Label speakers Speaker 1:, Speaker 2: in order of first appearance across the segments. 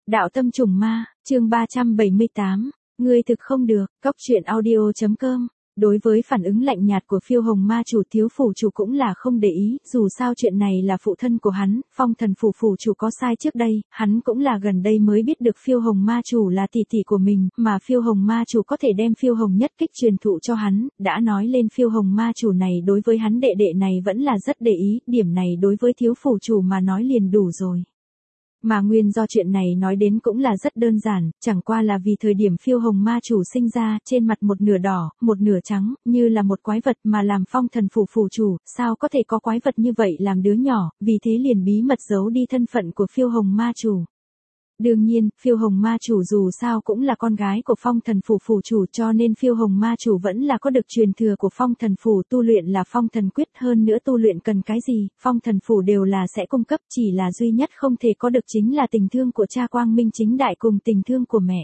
Speaker 1: Đạo tâm trùng ma, chương 378, ngươi thực không được, Cóc truyện audio.com. Đối với phản ứng lạnh nhạt của Phiêu Hồng Ma chủ, thiếu phủ chủ cũng là không để ý, dù sao chuyện này là phụ thân của hắn, Phong Thần phủ phủ chủ có sai trước đây, hắn cũng là gần đây mới biết được Phiêu Hồng Ma chủ là tỷ tỷ của mình, mà Phiêu Hồng Ma chủ có thể đem Phiêu Hồng nhất kích truyền thụ cho hắn, đã nói lên Phiêu Hồng Ma chủ này đối với hắn đệ đệ này vẫn là rất để ý, điểm này đối với thiếu phủ chủ mà nói liền đủ rồi. Mà nguyên do chuyện này nói đến cũng là rất đơn giản, chẳng qua là vì thời điểm Phiêu Hồng Ma chủ sinh ra, trên mặt một nửa đỏ, một nửa trắng, như là một quái vật mà làm Phong Thần phủ phủ chủ, sao có thể có quái vật như vậy làm đứa nhỏ, vì thế liền bí mật giấu đi thân phận của Phiêu Hồng Ma chủ. Đương nhiên, Phiêu Hồng Ma chủ dù sao cũng là con gái của Phong Thần phủ phủ chủ, cho nên Phiêu Hồng Ma chủ vẫn là có được truyền thừa của Phong Thần phủ, tu luyện là Phong Thần quyết, hơn nữa tu luyện cần cái gì, Phong Thần phủ đều là sẽ cung cấp, chỉ là duy nhất không thể có được chính là tình thương của cha quang minh chính đại cùng tình thương của mẹ.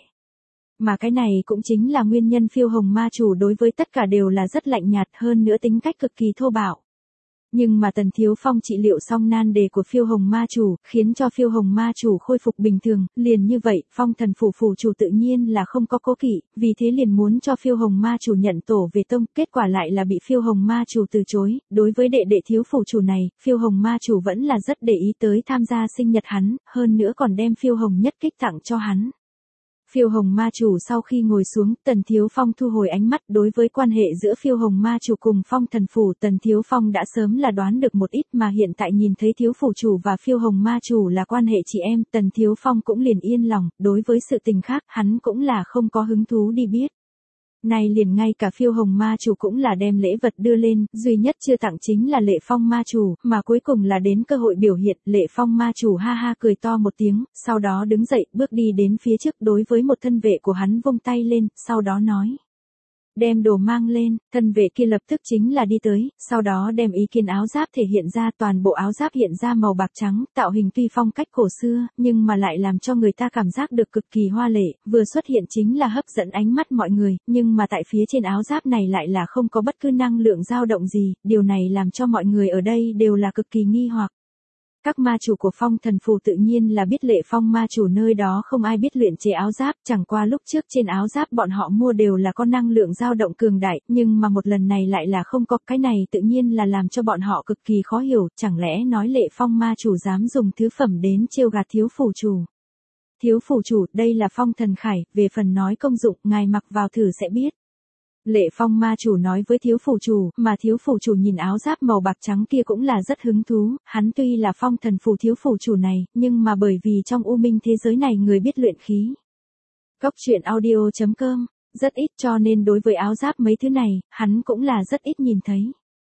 Speaker 1: Mà cái này cũng chính là nguyên nhân Phiêu Hồng Ma chủ đối với tất cả đều là rất lạnh nhạt, hơn nữa tính cách cực kỳ thô bạo. Nhưng mà Tần Thiếu Phong trị liệu xong nan đề của Phiêu Hồng Ma chủ, khiến cho Phiêu Hồng Ma chủ khôi phục bình thường, liền như vậy, Phong Thần phủ phủ chủ tự nhiên là không có cố kỵ, vì thế liền muốn cho Phiêu Hồng Ma chủ nhận tổ về tông, kết quả lại là bị Phiêu Hồng Ma chủ từ chối. Đối với đệ đệ thiếu phủ chủ này, Phiêu Hồng Ma chủ vẫn là rất để ý tới tham gia sinh nhật hắn, hơn nữa còn đem Phiêu Hồng nhất kích tặng cho hắn. Phiêu Hồng Ma chủ sau khi ngồi xuống, Tần Thiếu Phong thu hồi ánh mắt, đối với quan hệ giữa Phiêu Hồng Ma chủ cùng Phong Thần phủ, Tần Thiếu Phong đã sớm là đoán được một ít, mà hiện tại nhìn thấy thiếu phủ chủ và Phiêu Hồng Ma chủ là quan hệ chị em, Tần Thiếu Phong cũng liền yên lòng, đối với sự tình khác, hắn cũng là không có hứng thú đi biết. Này liền ngay cả Phiêu Hồng Ma chủ cũng là đem lễ vật đưa lên, duy nhất chưa tặng chính là Lệ Phong Ma chủ, mà cuối cùng là đến cơ hội biểu hiện, Lệ Phong Ma chủ ha ha cười to một tiếng, sau đó đứng dậy, bước đi đến phía trước, đối với một thân vệ của hắn vung tay lên, sau đó nói: đem đồ mang lên, thân vệ kia lập tức chính là đi tới, sau đó đem ý kiến áo giáp thể hiện ra, toàn bộ áo giáp hiện ra màu bạc trắng, tạo hình tuy phong cách cổ xưa, nhưng mà lại làm cho người ta cảm giác được cực kỳ hoa lệ, vừa xuất hiện chính là hấp dẫn ánh mắt mọi người, nhưng mà tại phía trên áo giáp này lại là không có bất cứ năng lượng dao động gì, điều này làm cho mọi người ở đây đều là cực kỳ nghi hoặc. Các ma chủ của Phong Thần phủ tự nhiên là biết Lệ Phong Ma chủ nơi đó không ai biết luyện chế áo giáp, chẳng qua lúc trước trên áo giáp bọn họ mua đều là có năng lượng dao động cường đại, nhưng mà một lần này lại là không có, cái này tự nhiên là làm cho bọn họ cực kỳ khó hiểu, chẳng lẽ nói Lệ Phong Ma chủ dám dùng thứ phẩm đến trêu gạt thiếu phủ chủ. Thiếu phủ chủ, đây là Phong Thần khải, về phần nói công dụng, ngài mặc vào thử sẽ biết. Lệ Phong Ma chủ nói với thiếu phủ chủ, mà thiếu phủ chủ nhìn áo giáp màu bạc trắng kia cũng là rất hứng thú, hắn tuy là Phong Thần phủ thiếu phủ chủ này, nhưng mà bởi vì trong u minh thế giới này người biết luyện khí. Cóc truyện audio.com, rất ít, cho nên đối với áo giáp mấy thứ này, hắn cũng là rất ít nhìn thấy.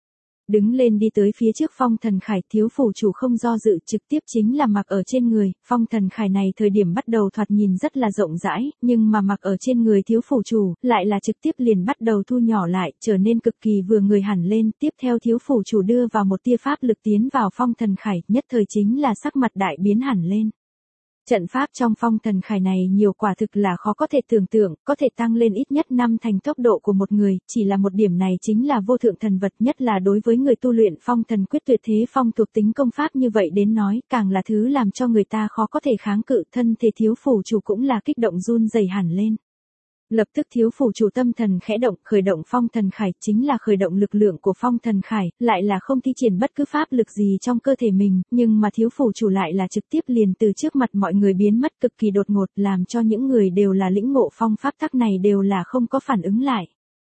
Speaker 1: Đứng lên đi tới phía trước Phong Thần khải, thiếu phủ chủ không do dự, trực tiếp chính là mặc ở trên người. Phong Thần khải này thời điểm bắt đầu thoạt nhìn rất là rộng rãi, nhưng mà mặc ở trên người thiếu phủ chủ, lại là trực tiếp liền bắt đầu thu nhỏ lại, trở nên cực kỳ vừa người hẳn lên. Tiếp theo thiếu phủ chủ đưa vào một tia pháp lực tiến vào Phong Thần khải, nhất thời chính là sắc mặt đại biến hẳn lên. Trận pháp trong Phong Thần khải này nhiều quả thực là khó có thể tưởng tượng, có thể tăng lên ít nhất 5 thành tốc độ của một người, chỉ là một điểm này chính là vô thượng thần vật, nhất là đối với người tu luyện Phong Thần quyết tuyệt thế phong thuộc tính công pháp như vậy đến nói, càng là thứ làm cho người ta khó có thể kháng cự, thân thể thiếu phủ chủ cũng là kích động run rẩy hẳn lên. Lập tức thiếu phủ chủ tâm thần khẽ động, khởi động Phong Thần khải, chính là khởi động lực lượng của Phong Thần khải, lại là không thi triển bất cứ pháp lực gì trong cơ thể mình, nhưng mà thiếu phủ chủ lại là trực tiếp liền từ trước mặt mọi người biến mất cực kỳ đột ngột, làm cho những người đều là lĩnh ngộ phong pháp tắc này đều là không có phản ứng lại.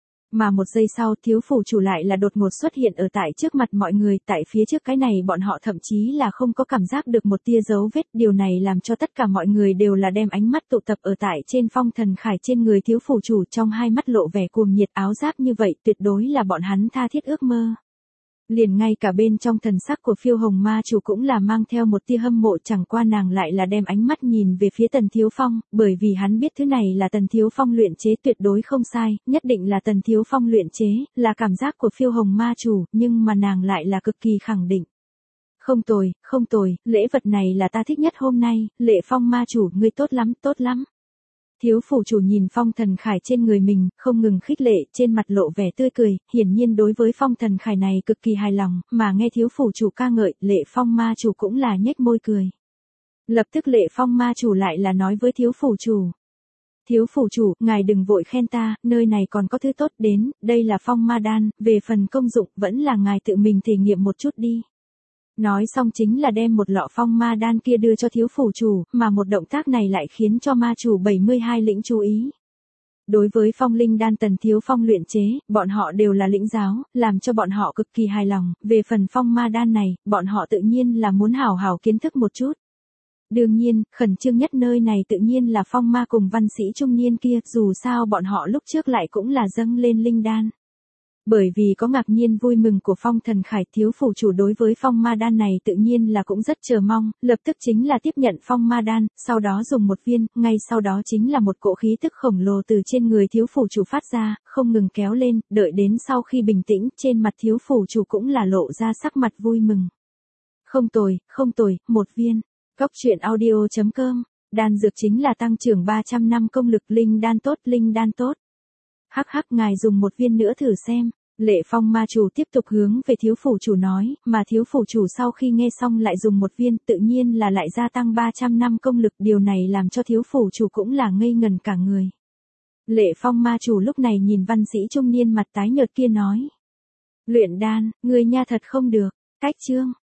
Speaker 1: Mà một giây sau, thiếu phủ chủ lại là đột ngột xuất hiện ở tại trước mặt mọi người, tại phía trước cái này bọn họ thậm chí là không có cảm giác được một tia dấu vết, điều này làm cho tất cả mọi người đều là đem ánh mắt tụ tập ở tại trên Phong Thần khải trên người thiếu phủ chủ, trong hai mắt lộ vẻ cuồng nhiệt, áo giáp như vậy tuyệt đối là bọn hắn tha thiết ước mơ. Liền ngay cả bên trong thần sắc của Phiêu Hồng Ma chủ cũng là mang theo một tia hâm mộ, chẳng qua nàng lại là đem ánh mắt nhìn về phía Tần Thiếu Phong, bởi vì hắn biết thứ này là Tần Thiếu Phong luyện chế tuyệt đối không sai, nhất định là Tần Thiếu Phong luyện chế, là cảm giác của Phiêu Hồng Ma chủ, nhưng mà nàng lại là cực kỳ khẳng định. Không tồi, không tồi, lễ vật này là ta thích nhất hôm nay, Lệ Phong Ma chủ, ngươi tốt lắm, tốt lắm. Thiếu phủ chủ nhìn Phong Thần khải trên người mình, không ngừng khích lệ, trên mặt lộ vẻ tươi cười, hiển nhiên đối với Phong Thần khải này cực kỳ hài lòng, mà nghe thiếu phủ chủ ca ngợi, Lệ Phong Ma chủ cũng là nhếch môi cười. Lập tức Lệ Phong ma chủ lại là nói với thiếu phủ chủ. Thiếu phủ chủ, ngài đừng vội khen ta, nơi này còn có thứ tốt đến, đây là phong ma đan, về phần công dụng vẫn là ngài tự mình thể nghiệm một chút đi. Nói xong chính là đem một lọ phong ma đan kia đưa cho thiếu phủ chủ, mà một động tác này lại khiến cho ma chủ 72 lĩnh chú ý. Đối với phong linh đan Tần Thiếu Phong luyện chế, bọn họ đều là lĩnh giáo, làm cho bọn họ cực kỳ hài lòng, về phần phong ma đan này, bọn họ tự nhiên là muốn hảo hảo kiến thức một chút. Đương nhiên, khẩn trương nhất nơi này tự nhiên là phong ma cùng văn sĩ trung niên kia, dù sao bọn họ lúc trước lại cũng là dâng lên linh đan. Bởi vì có ngạc nhiên vui mừng của phong thần khải, thiếu phủ chủ đối với phong ma đan này tự nhiên là cũng rất chờ mong, lập tức chính là tiếp nhận phong ma đan, sau đó dùng một viên, ngay sau đó chính là một cỗ khí tức khổng lồ từ trên người thiếu phủ chủ phát ra, không ngừng kéo lên, đợi đến sau khi bình tĩnh, trên mặt thiếu phủ chủ cũng là lộ ra sắc mặt vui mừng. Không tồi, một viên. Cóc truyện audio.com, đan dược chính là tăng trưởng 300 năm công lực, linh đan tốt. Hắc ngài dùng một viên nữa thử xem. Lệ Phong ma chủ tiếp tục hướng về thiếu phủ chủ nói, mà thiếu phủ chủ sau khi nghe xong lại dùng một viên, tự nhiên là lại gia tăng 300 năm công lực, điều này làm cho thiếu phủ chủ cũng là ngây ngần cả người. Lệ Phong ma chủ lúc này nhìn văn sĩ trung niên mặt tái nhợt kia nói. Luyện đan, người nha thật không được, cách chương.